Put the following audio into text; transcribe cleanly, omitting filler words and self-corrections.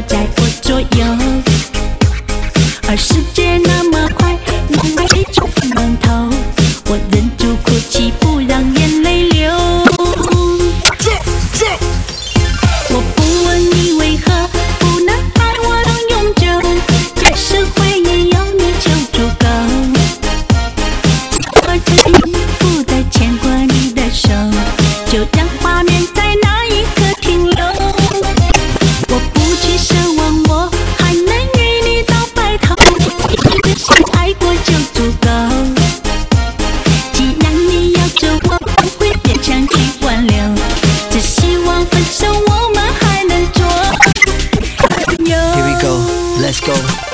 在我左右，而世界那么快，你还是就满头，我忍住哭泣，不让眼泪流。我不问你为何不能爱我到永久，这社会也有你就足够。我的心不再牵过你的手，就让画面在那一刻停留。我不去奢望我还能与你到白头，只是爱过就足够。既然你要走，我不会勉强去挽留，只希望分手我们还能做朋友。 Here we go, let's go.